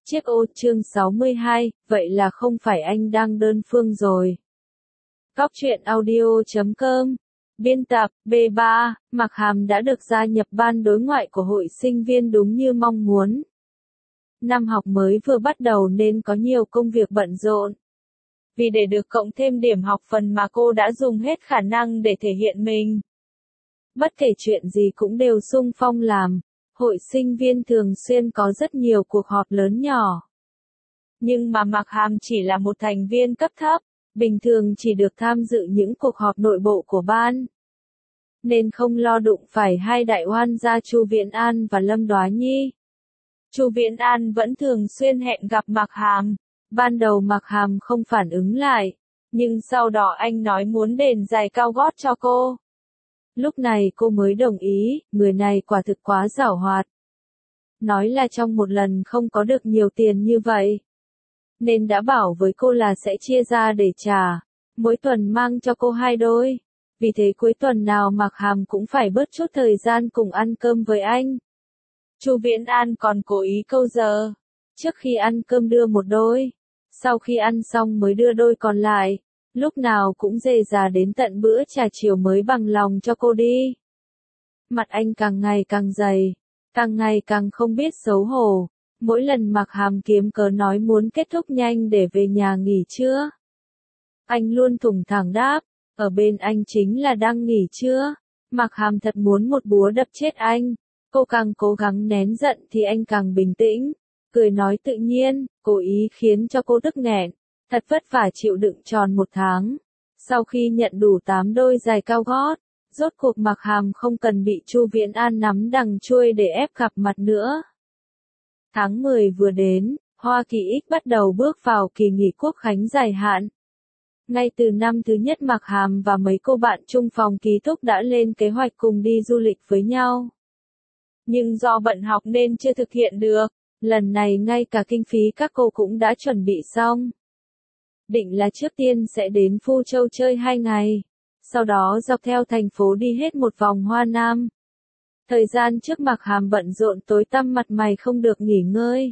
Chiếc ô chương 62, vậy là không phải anh đang đơn phương rồi. Góc truyện audio.com. Biên tập, B3, Mạc Hàm đã được gia nhập ban đối ngoại của hội sinh viên đúng như mong muốn. Năm học mới vừa bắt đầu nên có nhiều công việc bận rộn. Vì để được cộng thêm điểm học phần mà cô đã dùng hết khả năng để thể hiện mình. Bất kể chuyện gì cũng đều xung phong làm. Hội sinh viên thường xuyên có rất nhiều cuộc họp lớn nhỏ. Nhưng mà Mạc Hàm chỉ là một thành viên cấp thấp, bình thường chỉ được tham dự những cuộc họp nội bộ của ban. Nên không lo đụng phải hai đại oan gia Chu Viễn An và Lâm Đoá Nhi. Chu Viễn An vẫn thường xuyên hẹn gặp Mạc Hàm. Ban đầu Mạc Hàm không phản ứng lại, nhưng sau đó anh nói muốn đền giày cao gót cho cô. Lúc này cô mới đồng ý, người này quả thực quá giảo hoạt. Nói là trong một lần không có được nhiều tiền như vậy. Nên đã bảo với cô là sẽ chia ra để trả, mỗi tuần mang cho cô 2 đôi. Vì thế cuối tuần nào Mạc Hàm cũng phải bớt chút thời gian cùng ăn cơm với anh. Chu Viễn An còn cố ý câu giờ. Trước khi ăn cơm đưa một đôi, sau khi ăn xong mới đưa đôi còn lại. Lúc nào cũng dề dà đến tận bữa trà chiều mới bằng lòng cho cô đi. Mặt anh càng ngày càng dày, càng ngày càng không biết xấu hổ. Mỗi lần Mạc Hàm kiếm cớ nói muốn kết thúc nhanh để về nhà nghỉ trưa. Anh luôn thủng thẳng đáp, ở bên anh chính là đang nghỉ trưa. Mạc Hàm thật muốn một búa đập chết anh. Cô càng cố gắng nén giận thì anh càng bình tĩnh, cười nói tự nhiên, cố ý khiến cho cô tức nghẹn. Thật vất vả chịu đựng tròn 1 tháng. Sau khi nhận đủ 8 đôi giày cao gót, rốt cuộc Mạc Hàm không cần bị Chu Viễn An nắm đằng chuôi để ép gặp mặt nữa. Tháng 10 vừa đến, Hoa Kỳ X bắt đầu bước vào kỳ nghỉ quốc khánh dài hạn. Ngay từ năm thứ nhất Mạc Hàm và mấy cô bạn chung phòng ký túc đã lên kế hoạch cùng đi du lịch với nhau. Nhưng do bận học nên chưa thực hiện được, lần này ngay cả kinh phí các cô cũng đã chuẩn bị xong. Định là trước tiên sẽ đến Phu Châu chơi 2 ngày, sau đó dọc theo thành phố đi hết một vòng Hoa Nam. Thời gian trước Mạc Hàm bận rộn tối tăm mặt mày không được nghỉ ngơi.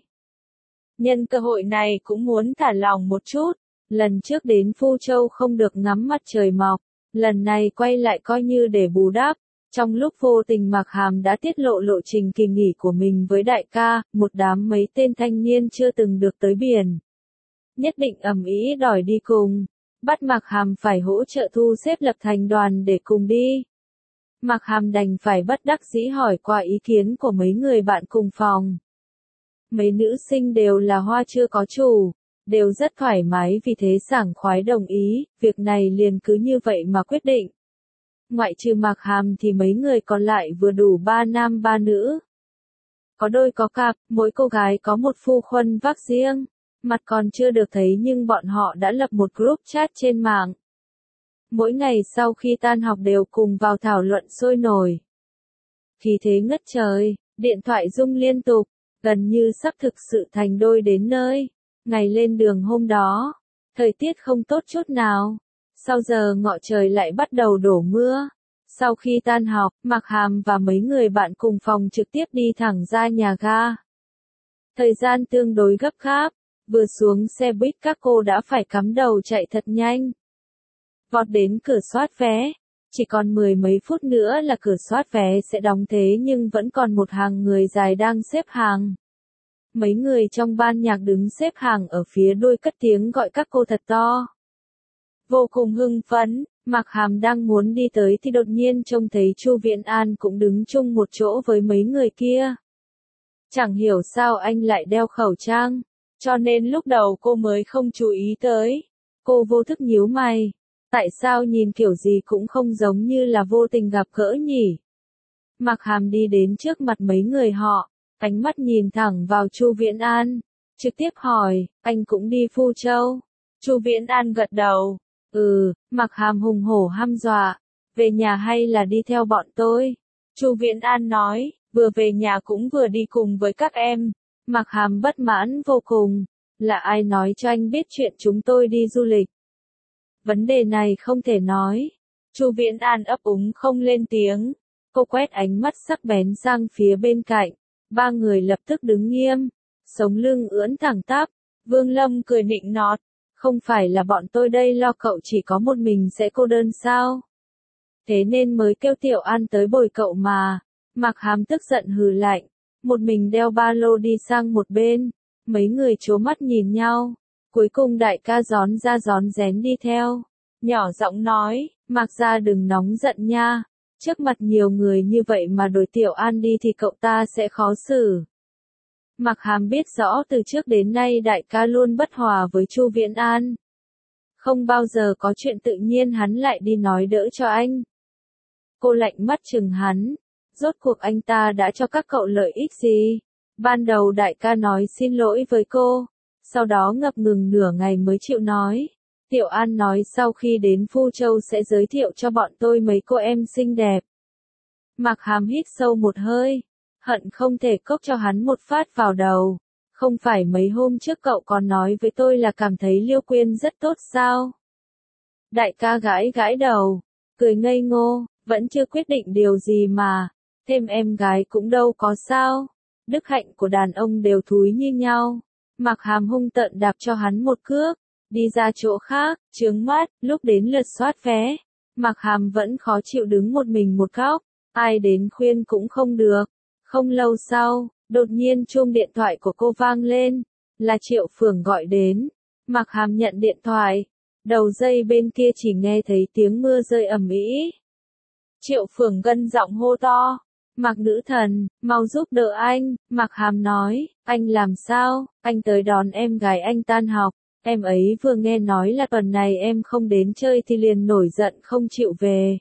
Nhân cơ hội này cũng muốn thả lỏng một chút, lần trước đến Phu Châu không được ngắm mặt trời mọc, lần này quay lại coi như để bù đắp. Trong lúc vô tình Mạc Hàm đã tiết lộ lộ trình kỳ nghỉ của mình với đại ca, một đám mấy tên thanh niên chưa từng được tới biển. Nhất định ầm ĩ đòi đi cùng, bắt Mạc Hàm phải hỗ trợ thu xếp lập thành đoàn để cùng đi. Mạc Hàm đành phải bất đắc dĩ hỏi qua ý kiến của mấy người bạn cùng phòng. Mấy nữ sinh đều là hoa chưa có chủ, đều rất thoải mái vì thế sảng khoái đồng ý, việc này liền cứ như vậy mà quyết định. Ngoại trừ Mạc Hàm thì mấy người còn lại vừa đủ 3 nam 3 nữ. Có đôi có cặp, mỗi cô gái có một phu khuân vác riêng. Mặt còn chưa được thấy nhưng bọn họ đã lập một group chat trên mạng. Mỗi ngày sau khi tan học đều cùng vào thảo luận sôi nổi. Khí thế ngất trời, điện thoại rung liên tục, gần như sắp thực sự thành đôi đến nơi. Ngày lên đường hôm đó, thời tiết không tốt chút nào. Sau giờ ngọ trời lại bắt đầu đổ mưa. Sau khi tan học, Mạc Hàm và mấy người bạn cùng phòng trực tiếp đi thẳng ra nhà ga. Thời gian tương đối gấp gáp. Vừa xuống xe buýt các cô đã phải cắm đầu chạy thật nhanh. Vọt đến cửa soát vé. Chỉ còn 10 mấy phút nữa là cửa soát vé sẽ đóng thế nhưng vẫn còn một hàng người dài đang xếp hàng. Mấy người trong ban nhạc đứng xếp hàng ở phía đuôi cất tiếng gọi các cô thật to. Vô cùng hưng phấn, Mạc Hàm đang muốn đi tới thì đột nhiên trông thấy Chu Viễn An cũng đứng chung một chỗ với mấy người kia. Chẳng hiểu sao anh lại đeo khẩu trang. Cho nên lúc đầu cô mới không chú ý tới. Cô vô thức nhíu mày. Tại sao nhìn kiểu gì cũng không giống như là vô tình gặp gỡ nhỉ? Mạc Hàm đi đến trước mặt mấy người họ, ánh mắt nhìn thẳng vào Chu Viễn An, trực tiếp hỏi, anh cũng đi Phu Châu? Chu Viễn An gật đầu. Mạc Hàm hùng hổ hăm dọa. Về nhà hay là đi theo bọn tôi? Chu Viễn An nói, vừa về nhà cũng vừa đi cùng với các em. Mạc Hàm bất mãn vô cùng, là ai nói cho anh biết chuyện chúng tôi đi du lịch? Vấn đề này không thể nói. Chu Viễn An ấp úng không lên tiếng. Cô quét ánh mắt sắc bén sang phía bên cạnh. 3 người lập tức đứng nghiêm. sống lưng ưỡn thẳng tắp. Vương Lâm cười nịnh nọt, không phải là bọn tôi đây lo cậu chỉ có một mình sẽ cô đơn sao? Thế nên mới kêu Tiểu An tới bồi cậu mà. Mạc Hàm tức giận hừ lạnh, một mình đeo ba lô đi sang một bên, mấy người trố mắt nhìn nhau, cuối cùng đại ca rón ra rón rén đi theo, nhỏ giọng nói, Mạc gia đừng nóng giận nha, trước mặt nhiều người như vậy mà đuổi Tiểu An đi thì cậu ta sẽ khó xử. Mạc Hàm biết rõ từ trước đến nay đại ca luôn bất hòa với Chu Viễn An. Không bao giờ có chuyện tự nhiên hắn lại đi nói đỡ cho anh. Cô lạnh mắt chừng hắn, rốt cuộc anh ta đã cho các cậu lợi ích gì? Ban đầu đại ca nói xin lỗi với cô, sau đó ngập ngừng nửa ngày mới chịu nói. Tiểu An nói sau khi đến Phu Châu sẽ giới thiệu cho bọn tôi mấy cô em xinh đẹp. Mạc Hàm hít sâu một hơi, hận không thể cốc cho hắn một phát vào đầu. Không phải mấy hôm trước cậu còn nói với tôi là cảm thấy Liêu Quyên rất tốt sao? Đại ca gãi gãi đầu, cười ngây ngô, vẫn chưa quyết định điều gì mà, thêm em gái cũng đâu có sao. Đức hạnh của đàn ông đều thúi như nhau. Mạc Hàm hung tợn đạp cho hắn một cước, đi ra chỗ khác, chướng mắt, lúc đến lượt soát vé. Mạc Hàm vẫn khó chịu đứng một mình một góc, ai đến khuyên cũng không được. Không lâu sau, đột nhiên chuông điện thoại của cô vang lên, là Triệu Phường gọi đến. Mạc Hàm nhận điện thoại, đầu dây bên kia chỉ nghe thấy tiếng mưa rơi ầm ĩ. Triệu Phường gân giọng hô to, Mạc nữ thần, mau giúp đỡ anh. Mạc Hàm nói, anh làm sao? Anh tới đón em gái anh tan học, em ấy vừa nghe nói là tuần này em không đến chơi thì liền nổi giận không chịu về.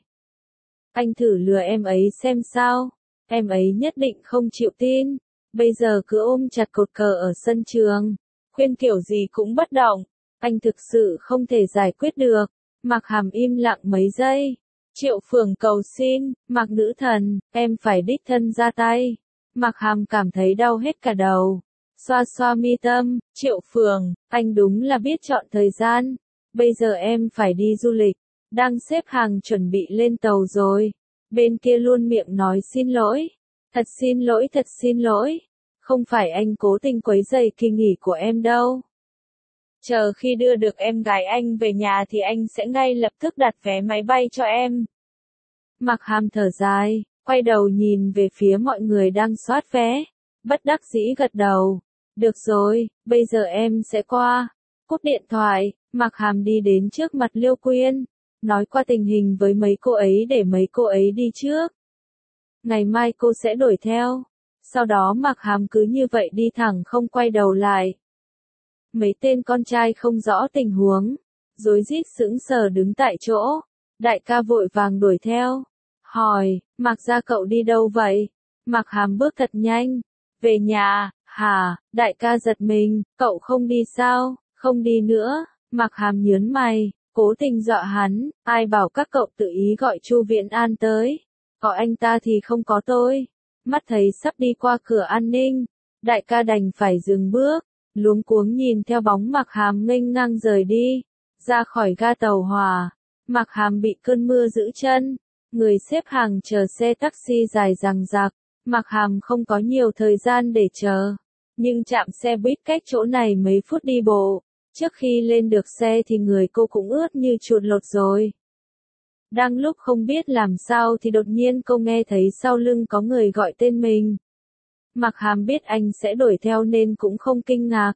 Anh thử lừa em ấy xem sao, em ấy nhất định không chịu tin, bây giờ cứ ôm chặt cột cờ ở sân trường, khuyên kiểu gì cũng bất động, anh thực sự không thể giải quyết được. Mạc Hàm im lặng mấy giây. Triệu Phường cầu xin, Mạc nữ thần, em phải đích thân ra tay. Mạc Hàm cảm thấy đau hết cả đầu. Xoa xoa mi tâm, Triệu Phường, anh đúng là biết chọn thời gian. Bây giờ em phải đi du lịch, đang xếp hàng chuẩn bị lên tàu rồi. Bên kia luôn miệng nói xin lỗi. Thật xin lỗi. Không phải anh cố tình quấy rầy kỳ nghỉ của em đâu. Chờ khi đưa được em gái anh về nhà thì anh sẽ ngay lập tức đặt vé máy bay cho em. Mạc Hàm thở dài, quay đầu nhìn về phía mọi người đang soát vé. Bất đắc dĩ gật đầu. Được rồi, bây giờ em sẽ qua. Cúp điện thoại, Mạc Hàm đi đến trước mặt Liêu Quyên, nói qua tình hình với mấy cô ấy để mấy cô ấy đi trước. Ngày mai cô sẽ đuổi theo. Sau đó Mạc Hàm cứ như vậy đi thẳng không quay đầu lại. Mấy tên con trai không rõ tình huống, rối rít sững sờ đứng tại chỗ. Đại ca vội vàng đuổi theo, hỏi, Mạc gia cậu đi đâu vậy? Mạc Hàm bước thật nhanh, về nhà. Hả? Đại ca giật mình, cậu không đi sao? Không đi nữa. Mạc Hàm nhớn mày, cố tình dọa hắn, ai bảo các cậu tự ý gọi Chu Viễn An tới, có anh ta thì không có tôi. Mắt thấy sắp đi qua cửa an ninh, đại ca đành phải dừng bước, luống cuống nhìn theo bóng Mạc Hàm nghênh ngang rời đi, ra khỏi ga tàu hỏa. Mạc Hàm bị cơn mưa giữ chân, người xếp hàng chờ xe taxi dài dằng dặc. Mạc Hàm không có nhiều thời gian để chờ, nhưng trạm xe buýt cách chỗ này mấy phút đi bộ. Trước khi lên được xe thì người cô cũng ướt như chuột lột rồi. Đang lúc không biết làm sao thì đột nhiên cô nghe thấy sau lưng có người gọi tên mình. Mạc Hàm biết anh sẽ đuổi theo nên cũng không kinh ngạc.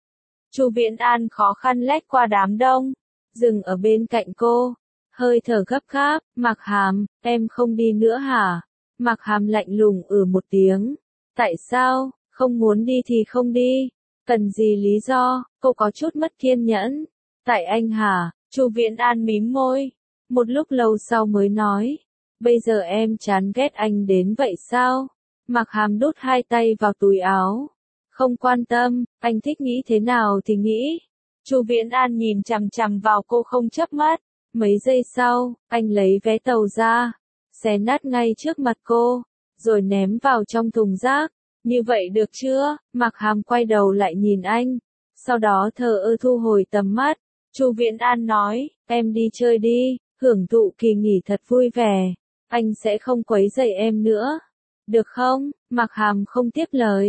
Chu Viễn An khó khăn lách qua đám đông, dừng ở bên cạnh cô, hơi thở gấp gáp. Mạc Hàm, em không đi nữa hả? Mạc Hàm lạnh lùng một tiếng. Tại sao? Không muốn đi thì không đi. Cần gì lý do? Cô có chút mất kiên nhẫn. Tại anh hả? Chu Viễn An mím môi. Một lúc lâu sau mới nói. Bây giờ em chán ghét anh đến vậy sao? Mạc Hàm đút hai tay vào túi áo. Không quan tâm, anh thích nghĩ thế nào thì nghĩ. Chu Viễn An nhìn chằm chằm vào cô không chớp mắt. Mấy giây sau, anh lấy vé tàu ra, xé nát ngay trước mặt cô, rồi ném vào trong thùng rác. Như vậy được chưa? Mạc Hàm quay đầu lại nhìn anh, sau đó thờ ơ thu hồi tầm mắt. Chu Viễn An nói, em đi chơi đi, hưởng thụ kỳ nghỉ thật vui vẻ. Anh sẽ không quấy rầy em nữa. Được không? Mạc Hàm không tiếp lời.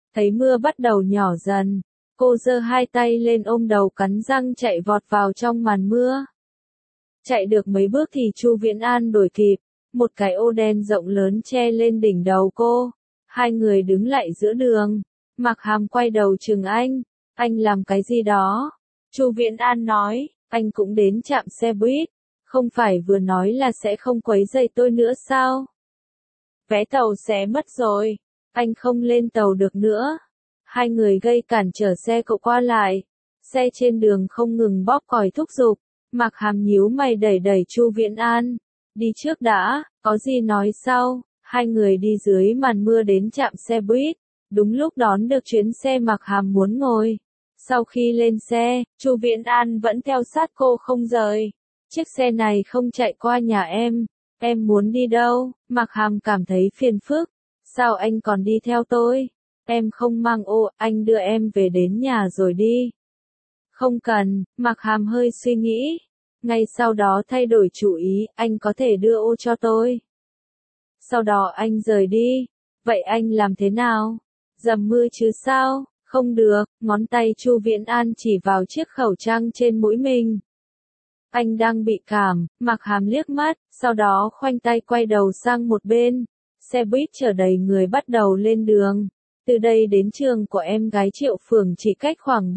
Thấy mưa bắt đầu nhỏ dần, cô giơ hai tay lên ôm đầu cắn răng chạy vọt vào trong màn mưa. Chạy được mấy bước thì Chu Viễn An đuổi kịp, một cái ô đen rộng lớn che lên đỉnh đầu cô. Hai người đứng lại giữa đường, Mạc Hàm quay đầu chừng anh làm cái gì đó? Chu Viễn An nói, anh cũng đến trạm xe buýt, không phải vừa nói là sẽ không quấy rầy tôi nữa sao? Vé tàu sẽ mất rồi, anh không lên tàu được nữa. Hai người gây cản trở xe cộ qua lại, xe trên đường không ngừng bóp còi thúc giục. Mạc Hàm nhíu mày đẩy đẩy Chu Viễn An, đi trước đã, có gì nói sau. Hai người đi dưới màn mưa đến trạm xe buýt, đúng lúc đón được chuyến xe Mạc Hàm muốn ngồi. Sau khi lên xe, Chu Viễn An vẫn theo sát cô không rời. Chiếc xe này không chạy qua nhà em muốn đi đâu? Mạc Hàm cảm thấy phiền phức, sao anh còn đi theo tôi? Em không mang ô, anh đưa em về đến nhà rồi đi. Không cần, Mạc Hàm hơi suy nghĩ. Ngay sau đó thay đổi chủ ý, anh có thể đưa ô cho tôi. Sau đó anh rời đi. Vậy anh làm thế nào? Dầm mưa chứ sao? Không được, ngón tay Chu Viễn An chỉ vào chiếc khẩu trang trên mũi mình. Anh đang bị cảm, Mạc Hàm liếc mắt, sau đó khoanh tay quay đầu sang một bên. Xe buýt chở đầy người bắt đầu lên đường. Từ đây đến trường của em gái Triệu Phường chỉ cách khoảng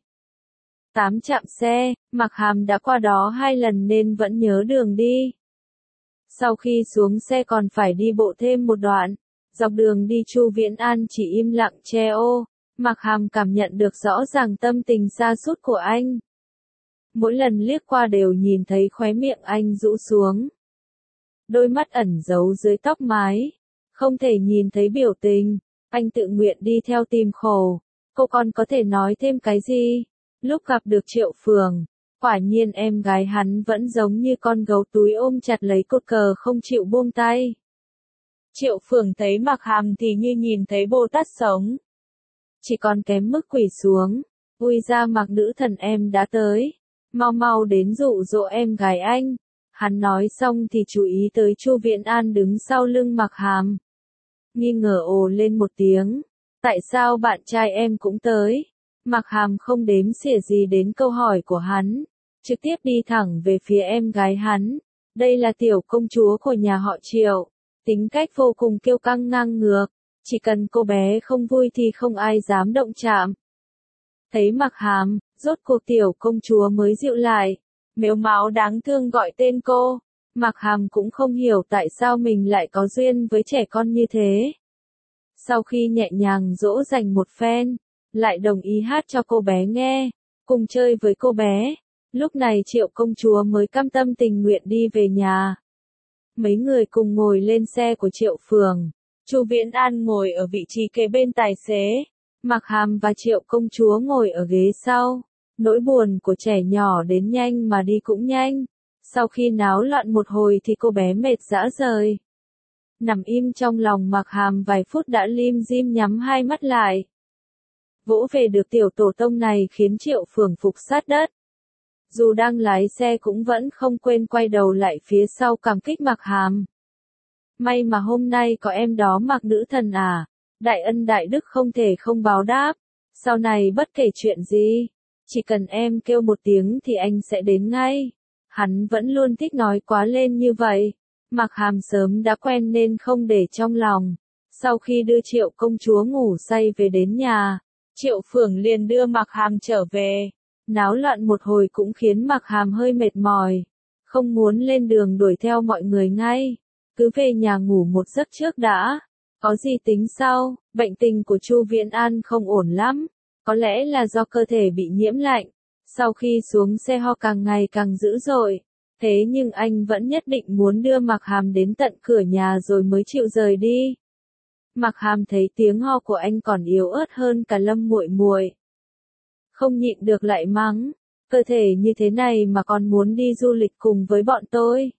8 trạm xe, Mạc Hàm đã qua đó 2 lần nên vẫn nhớ đường đi. Sau khi xuống xe còn phải đi bộ thêm một đoạn, dọc đường đi Chu Viễn An chỉ im lặng che ô, Mạc Hàm cảm nhận được rõ ràng tâm tình sa sút của anh. Mỗi lần liếc qua đều nhìn thấy khóe miệng anh rũ xuống. Đôi mắt ẩn giấu dưới tóc mái, không thể nhìn thấy biểu tình, anh tự nguyện đi theo tìm khổ. Cô còn có thể nói thêm cái gì? Lúc gặp được Triệu Phường, quả nhiên em gái hắn vẫn giống như con gấu túi ôm chặt lấy cột cờ không chịu buông tay. Triệu Phường thấy Mạc Hàm thì như nhìn thấy Bồ Tát sống. Chỉ còn kém mức quỳ xuống. Ui ra Mạc nữ thần em đã tới. Mau mau đến dụ dỗ em gái anh. Hắn nói xong thì chú ý tới Chu Viễn An đứng sau lưng Mạc Hàm. Nghi ngờ ồ lên một tiếng. Tại sao bạn trai em cũng tới? Mạc Hàm không đếm xỉa gì đến câu hỏi của hắn. Trực tiếp đi thẳng về phía em gái hắn. Đây là tiểu công chúa của nhà họ Triệu. Tính cách vô cùng kiêu căng ngang ngược. Chỉ cần cô bé không vui thì không ai dám động chạm. Thấy Mạc Hàm, rốt cuộc tiểu công chúa mới dịu lại. Mếu máo đáng thương gọi tên cô. Mạc Hàm cũng không hiểu tại sao mình lại có duyên với trẻ con như thế. Sau khi nhẹ nhàng dỗ dành một phen, lại đồng ý hát cho cô bé nghe, cùng chơi với cô bé. Lúc này Triệu công chúa mới cam tâm tình nguyện đi về nhà. Mấy người cùng ngồi lên xe của Triệu Phường. Chu Viễn An ngồi ở vị trí kế bên tài xế. Mạc Hàm và Triệu công chúa ngồi ở ghế sau. Nỗi buồn của trẻ nhỏ đến nhanh mà đi cũng nhanh. Sau khi náo loạn một hồi thì cô bé mệt rã rời. Nằm im trong lòng Mạc Hàm vài phút đã lim dim nhắm hai mắt lại. Vỗ về được tiểu tổ tông này khiến Triệu Phường phục sát đất. Dù đang lái xe cũng vẫn không quên quay đầu lại phía sau cảm kích Mạc Hàm. May mà hôm nay có em đó Mạc nữ thần à, đại ân đại đức không thể không báo đáp. Sau này bất kể chuyện gì, chỉ cần em kêu một tiếng thì anh sẽ đến ngay. Hắn vẫn luôn thích nói quá lên như vậy. Mạc Hàm sớm đã quen nên không để trong lòng. Sau khi đưa Triệu công chúa ngủ say về đến nhà, Triệu Phường liền đưa Mạc Hàm trở về. Náo loạn một hồi cũng khiến Mạc Hàm hơi mệt mỏi. Không muốn lên đường đuổi theo mọi người ngay. Cứ về nhà ngủ một giấc trước đã. Có gì tính sau, bệnh tình của Chu Viễn An không ổn lắm. Có lẽ là do cơ thể bị nhiễm lạnh. Sau khi xuống xe ho càng ngày càng dữ dội. Thế nhưng anh vẫn nhất định muốn đưa Mạc Hàm đến tận cửa nhà rồi mới chịu rời đi. Mạc Hàm thấy tiếng ho của anh còn yếu ớt hơn cả Lâm muội muội. Không nhịn được lại mắng, cơ thể như thế này mà còn muốn đi du lịch cùng với bọn tôi.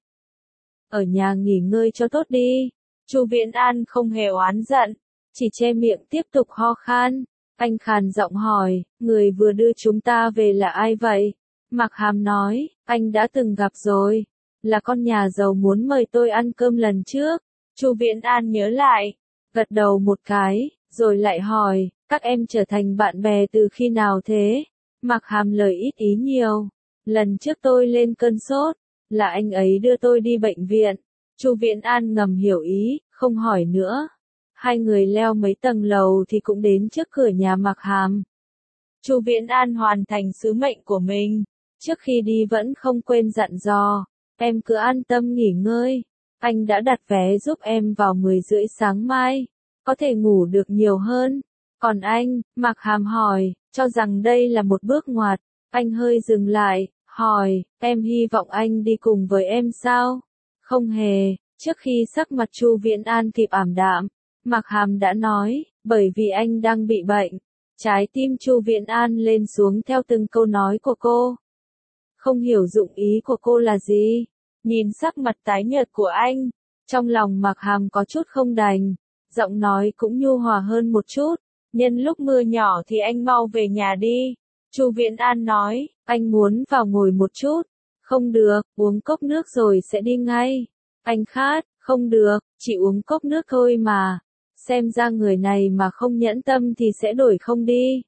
Ở nhà nghỉ ngơi cho tốt đi. Chu Viễn An không hề oán giận, chỉ che miệng tiếp tục ho khan. Anh khàn giọng hỏi, người vừa đưa chúng ta về là ai vậy? Mạc Hàm nói, anh đã từng gặp rồi, là con nhà giàu muốn mời tôi ăn cơm lần trước. Chu Viễn An nhớ lại, gật đầu một cái, rồi lại hỏi, Các em trở thành bạn bè từ khi nào thế? Mạc Hàm lời ít ý nhiều. Lần trước tôi lên cơn sốt, là anh ấy đưa tôi đi bệnh viện. Chu Viễn An ngầm hiểu ý, không hỏi nữa. Hai người leo mấy tầng lầu thì cũng đến trước cửa nhà Mạc Hàm. Chu Viễn An hoàn thành sứ mệnh của mình. Trước khi đi vẫn không quên dặn dò, em cứ an tâm nghỉ ngơi. Anh đã đặt vé giúp em vào 10 rưỡi sáng mai, có thể ngủ được nhiều hơn. Còn anh, Mạc Hàm hỏi, cho rằng đây là một bước ngoặt. Anh hơi dừng lại, hỏi, em hy vọng anh đi cùng với em sao? Không hề. Trước khi sắc mặt Chu Viễn An kịp ảm đạm, Mạc Hàm đã nói, bởi vì anh đang bị bệnh. Trái tim Chu Viễn An lên xuống theo từng câu nói của cô. Không hiểu dụng ý của cô là gì. Nhìn sắc mặt tái nhợt của anh, trong lòng Mạc Hàm có chút không đành, giọng nói cũng nhu hòa hơn một chút. Nhân lúc mưa nhỏ thì anh mau về nhà đi. Chu Viễn An nói, anh muốn vào ngồi một chút. Không được, uống cốc nước rồi sẽ đi ngay. Anh khát, không được, chỉ uống cốc nước thôi mà. Xem ra người này mà không nhẫn tâm thì sẽ đổi không đi.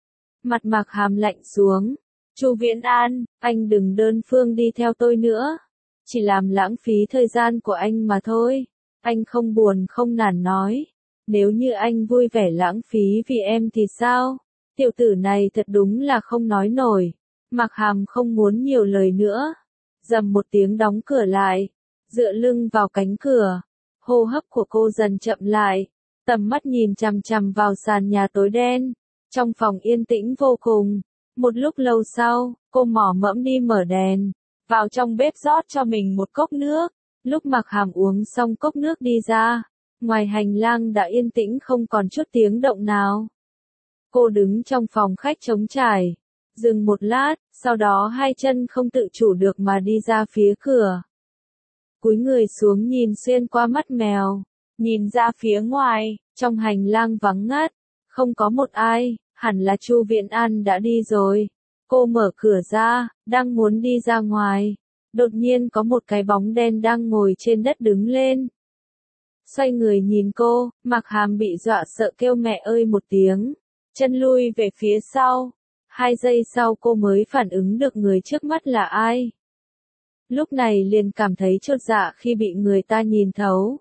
Mặt Mạc Hàm lạnh xuống. Chu Viễn An, anh đừng đơn phương đi theo tôi nữa. Chỉ làm lãng phí thời gian của anh mà thôi. Anh không buồn không nản nói. Nếu như anh vui vẻ lãng phí vì em thì sao? Tiểu tử này thật đúng là không nói nổi. Mạc Hàm không muốn nhiều lời nữa. Rầm một tiếng đóng cửa lại. Dựa lưng vào cánh cửa. Hô hấp của cô dần chậm lại. Tầm mắt nhìn chằm chằm vào sàn nhà tối đen. Trong phòng yên tĩnh vô cùng. Một lúc lâu sau, cô mỏ mẫm đi mở đèn. Vào trong bếp rót cho mình một cốc nước. Lúc Mạc Hàm uống xong cốc nước đi ra. Ngoài hành lang đã yên tĩnh không còn chút tiếng động nào. Cô đứng trong phòng khách trống trải. Dừng một lát, sau đó hai chân không tự chủ được mà đi ra phía cửa. Cúi người xuống nhìn xuyên qua mắt mèo. Nhìn ra phía ngoài, trong hành lang vắng ngắt. Không có một ai, hẳn là Chu Viễn An đã đi rồi. Cô mở cửa ra, đang muốn đi ra ngoài. Đột nhiên có một cái bóng đen đang ngồi trên đất đứng lên. Xoay người nhìn cô, Mạc Hàm bị dọa sợ kêu mẹ ơi một tiếng. Chân lui về phía sau. 2 giây sau cô mới phản ứng được người trước mắt là ai. Lúc này liền cảm thấy chột dạ khi bị người ta nhìn thấu.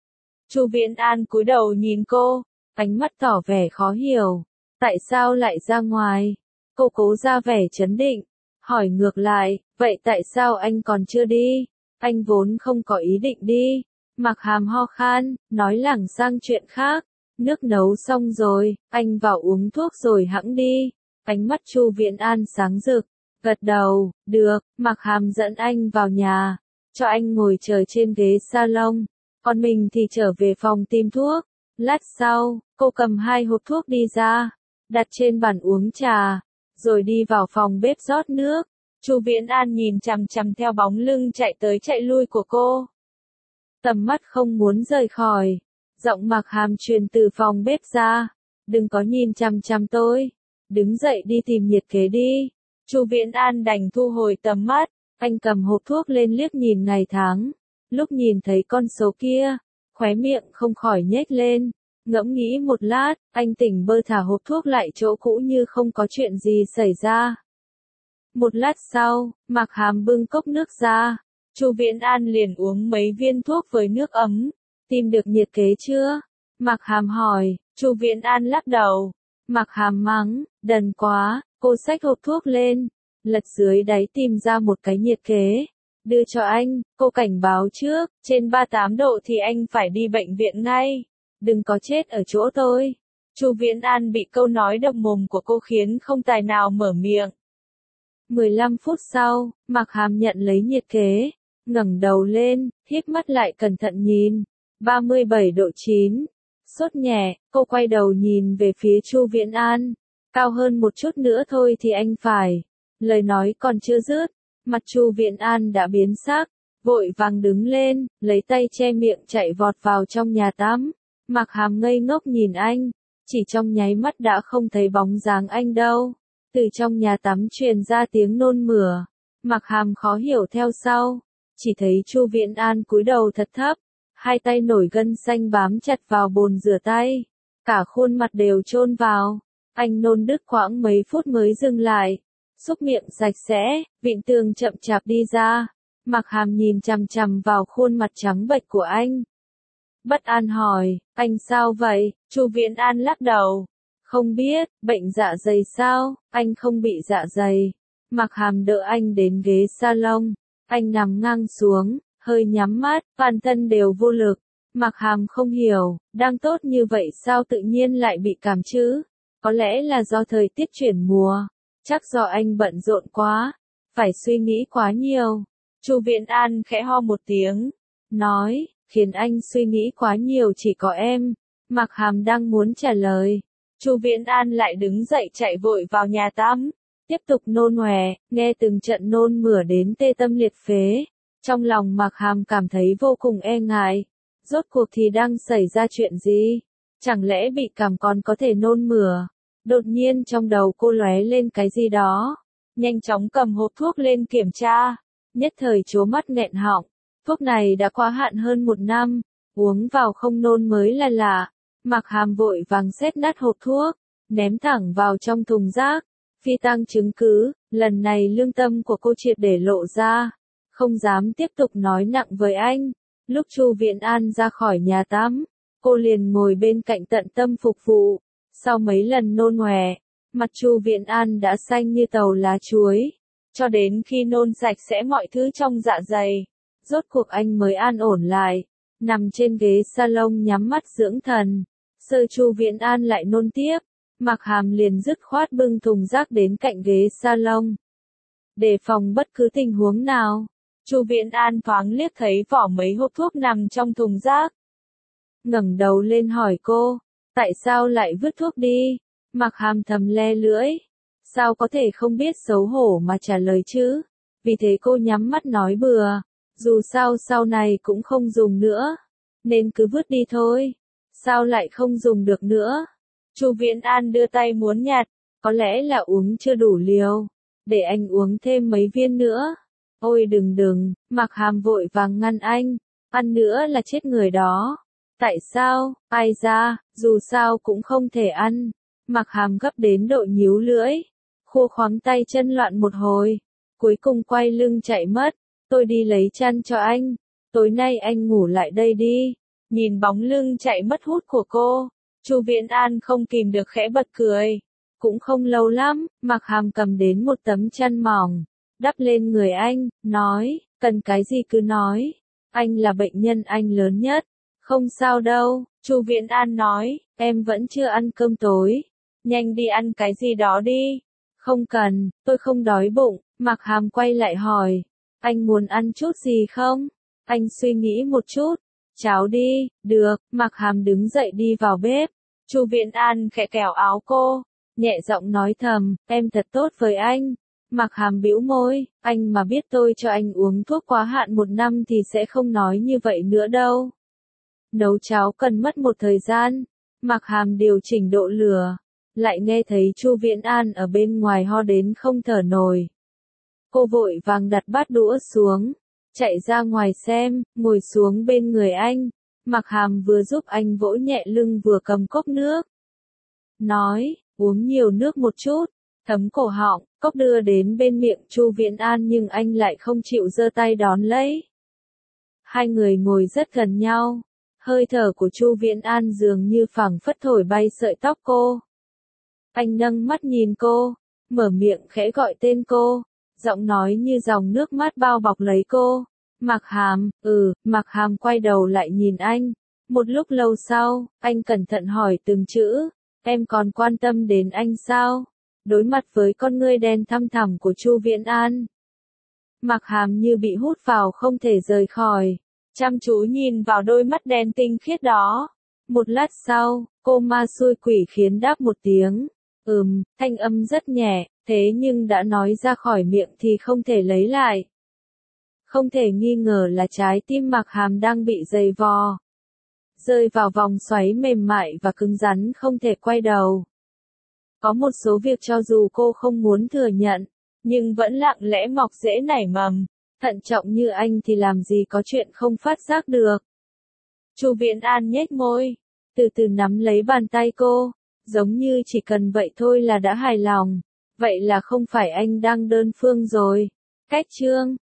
Chu Viễn An cúi đầu nhìn cô, ánh mắt tỏ vẻ khó hiểu. Tại sao lại ra ngoài? Cô cố ra vẻ trấn định, hỏi ngược lại, vậy tại sao anh còn chưa đi? Anh vốn không có ý định đi. Mạc Hàm ho khan, nói lảng sang chuyện khác. Nước nấu xong rồi, anh vào uống thuốc rồi hẵng đi. Ánh mắt Chu Viễn An sáng rực, gật đầu, được. Mạc Hàm dẫn anh vào nhà, cho anh ngồi chờ trên ghế salon, còn mình thì trở về phòng tìm thuốc. Lát sau, cô cầm 2 hộp thuốc đi ra, đặt trên bàn uống trà, rồi đi vào phòng bếp rót nước. Chu Viễn An nhìn chằm chằm theo bóng lưng chạy tới chạy lui của cô. Tầm mắt không muốn rời khỏi. Giọng Mạc Hàm truyền từ phòng bếp ra. Đừng có nhìn chằm chằm tôi. Đứng dậy đi tìm nhiệt kế đi. Chu Viễn An đành thu hồi tầm mắt. Anh cầm hộp thuốc lên liếc nhìn ngày tháng. Lúc nhìn thấy con số kia, khóe miệng không khỏi nhếch lên. Ngẫm nghĩ một lát, anh tỉnh bơ thả hộp thuốc lại chỗ cũ như không có chuyện gì xảy ra. Một lát sau, Mạc Hàm bưng cốc nước ra. Chu Viễn An liền uống mấy viên thuốc với nước ấm. Tìm được nhiệt kế chưa? Mạc Hàm hỏi. Chu Viễn An lắc đầu. Mạc Hàm mắng, đần quá. Cô xách hộp thuốc lên, lật dưới đáy tìm ra một cái nhiệt kế. Đưa cho anh, cô cảnh báo trước, trên 38 độ thì anh phải đi bệnh viện ngay. Đừng có chết ở chỗ tôi. Chu Viễn An bị câu nói độc mồm của cô khiến không tài nào mở miệng. 15 phút sau, Mạc Hàm nhận lấy nhiệt kế, ngẩng đầu lên, híp mắt lại cẩn thận nhìn. 37 độ 9. Sốt nhẹ, cô quay đầu nhìn về phía Chu Viễn An. Cao hơn một chút nữa thôi thì anh phải. Lời nói còn chưa dứt, mặt Chu Viễn An đã biến sắc, vội vàng đứng lên, lấy tay che miệng chạy vọt vào trong nhà tắm. Mạc Hàm ngây ngốc nhìn anh, chỉ trong nháy mắt đã không thấy bóng dáng anh đâu. Từ trong nhà tắm truyền ra tiếng nôn mửa. Mạc Hàm khó hiểu theo sau, chỉ thấy Chu Viễn An cúi đầu thật thấp, hai tay nổi gân xanh bám chặt vào bồn rửa tay. cả khuôn mặt đều chôn vào. Anh nôn đứt khoảng mấy phút mới dừng lại, xúc miệng sạch sẽ, vịn tường chậm chạp đi ra. Mạc Hàm nhìn chằm chằm vào khuôn mặt trắng bệch của anh. Bất an hỏi, anh sao vậy? Chu Viễn An lắc đầu. Không biết, bệnh dạ dày sao? Anh không bị dạ dày. Mạc Hàm đỡ anh đến ghế salon. Anh nằm ngang xuống, hơi nhắm mắt, toàn thân đều vô lực. Mạc Hàm không hiểu, đang tốt như vậy sao tự nhiên lại bị cảm chứ? Có lẽ là do thời tiết chuyển mùa. Chắc do anh bận rộn quá, phải suy nghĩ quá nhiều. Chu Viễn An khẽ ho một tiếng, nói, khiến anh suy nghĩ quá nhiều chỉ có em. Mạc Hàm đang muốn trả lời. Chu Viễn An lại đứng dậy chạy vội vào nhà tắm, tiếp tục nôn ọe, nghe từng trận nôn mửa đến tê tâm liệt phế. Trong lòng Mạc Hàm cảm thấy vô cùng e ngại. Rốt cuộc thì đang xảy ra chuyện gì? Chẳng lẽ bị cảm còn có thể nôn mửa? Đột nhiên trong đầu cô lóe lên cái gì đó. Nhanh chóng cầm hộp thuốc lên kiểm tra. Nhất thời trố mắt nghẹn họng. Thuốc này đã quá hạn hơn 1 năm. Uống vào không nôn mới là lạ. Mạc Hàm vội vàng xếp nát hộp thuốc, ném thẳng vào trong thùng rác. Phi tang chứng cứ, lần này lương tâm của cô triệt để lộ ra. Không dám tiếp tục nói nặng với anh. Lúc Chu Viễn An ra khỏi nhà tắm, cô liền ngồi bên cạnh tận tâm phục vụ. Sau mấy lần nôn ọe, mặt Chu Viễn An đã xanh như tàu lá chuối. Cho đến khi nôn sạch sẽ mọi thứ trong dạ dày, rốt cuộc anh mới an ổn lại. Nằm trên ghế salon nhắm mắt dưỡng thần. Sợ Chu Viễn An lại nôn tiếp, Mạc Hàm liền dứt khoát bưng thùng rác đến cạnh ghế salon. Để phòng bất cứ tình huống nào, Chu Viễn An thoáng liếc thấy vỏ mấy hộp thuốc nằm trong thùng rác. Ngẩng đầu lên hỏi cô, tại sao lại vứt thuốc đi? Mạc Hàm thầm le lưỡi. Sao có thể không biết xấu hổ mà trả lời chứ? Vì thế cô nhắm mắt nói bừa. Dù sao sau này cũng không dùng nữa. Nên cứ vứt đi thôi. Sao lại không dùng được nữa? Chu Viễn An đưa tay muốn nhặt. Có lẽ là uống chưa đủ liều. Để anh uống thêm mấy viên nữa. Ôi đừng, Mạc Hàm vội vàng ngăn anh. Ăn nữa là chết người đó. Tại sao? Ai ra, dù sao cũng không thể ăn. Mạc Hàm gấp đến độ nhíu lưỡi. Khô khoắng tay chân loạn một hồi. Cuối cùng quay lưng chạy mất. Tôi đi lấy chăn cho anh. Tối nay anh ngủ lại đây đi. Nhìn bóng lưng chạy mất hút của cô, Chu Viễn An không kìm được khẽ bật cười. Cũng không lâu lắm, Mạc Hàm cầm đến một tấm chăn mỏng, đắp lên người anh, nói, cần cái gì cứ nói. Anh là bệnh nhân anh lớn nhất. Không sao đâu, Chu Viễn An nói, em vẫn chưa ăn cơm tối. Nhanh đi ăn cái gì đó đi. Không cần, tôi không đói bụng. Mạc Hàm quay lại hỏi, anh muốn ăn chút gì không? Anh suy nghĩ một chút. Cháo đi, được. Mạc Hàm đứng dậy đi vào bếp. Chu Viễn An khẽ kéo áo cô, nhẹ giọng nói thầm, em thật tốt với anh. Mạc Hàm bĩu môi, anh mà biết tôi cho anh uống thuốc quá hạn 1 năm thì sẽ không nói như vậy nữa đâu. Nấu cháo cần mất một thời gian. Mạc Hàm điều chỉnh độ lửa, lại nghe thấy Chu Viễn An ở bên ngoài ho đến không thở nổi. Cô vội vàng đặt bát đũa xuống, chạy ra ngoài xem, ngồi xuống bên người anh. Mạc Hàm vừa giúp anh vỗ nhẹ lưng vừa cầm cốc nước. Nói, uống nhiều nước một chút, thấm cổ họng. Cốc đưa đến bên miệng Chu Viễn An nhưng anh lại không chịu giơ tay đón lấy. Hai người ngồi rất gần nhau. Hơi thở của Chu Viễn An dường như phảng phất thổi bay sợi tóc cô. Anh nâng mắt nhìn cô, mở miệng khẽ gọi tên cô, giọng nói như dòng nước mắt bao bọc lấy cô. Mạc Hàm, Mạc Hàm quay đầu lại nhìn anh. Một lúc lâu sau, anh cẩn thận hỏi từng chữ, em còn quan tâm đến anh sao? Đối mặt với con ngươi đen thăm thẳm của Chu Viễn An, Mạc Hàm như bị hút vào không thể rời khỏi, chăm chú nhìn vào đôi mắt đen tinh khiết đó. Một lát sau, cô ma xui quỷ khiến đáp một tiếng, thanh âm rất nhẹ, thế nhưng đã nói ra khỏi miệng thì không thể lấy lại. Không thể nghi ngờ là trái tim Mạc Hàm đang bị dày vò, rơi vào vòng xoáy mềm mại và cứng rắn không thể quay đầu. Có một số việc cho dù cô không muốn thừa nhận, nhưng vẫn lặng lẽ mọc rễ nảy mầm. Thận trọng như anh thì làm gì có chuyện không phát giác được. Chu Viễn An nhếch môi, từ từ nắm lấy bàn tay cô, giống như chỉ cần vậy thôi là đã hài lòng. Vậy là không phải anh đang đơn phương rồi. Cách chương